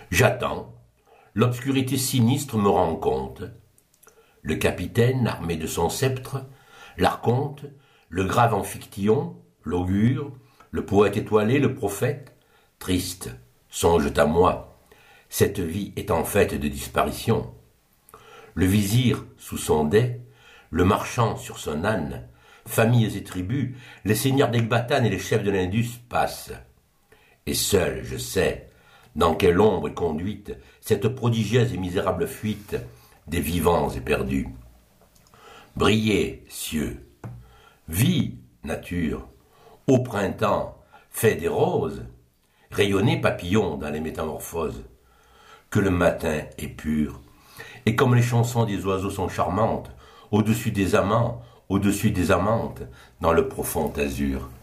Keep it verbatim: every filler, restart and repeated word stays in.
J'attends. L'obscurité sinistre me rend compte. Le capitaine, armé de son sceptre, l'archonte, le grave amphictyon, l'augure, le poète étoilé, le prophète, triste, songe à moi. Cette vie est en fait de disparition. Le vizir, sous son dais, le marchand sur son âne, familles et tribus, les seigneurs d'Ecbatane et les chefs de l'Indus passent. Et seul, je sais, dans quelle ombre est conduite cette prodigieuse et misérable fuite des vivants et perdus. Brillez, cieux, vie, nature, au printemps, fait des roses, rayonnez, papillons, dans les métamorphoses, que le matin est pur, et comme les chansons des oiseaux sont charmantes, au-dessus des amants, au-dessus des amantes, dans le profond azur.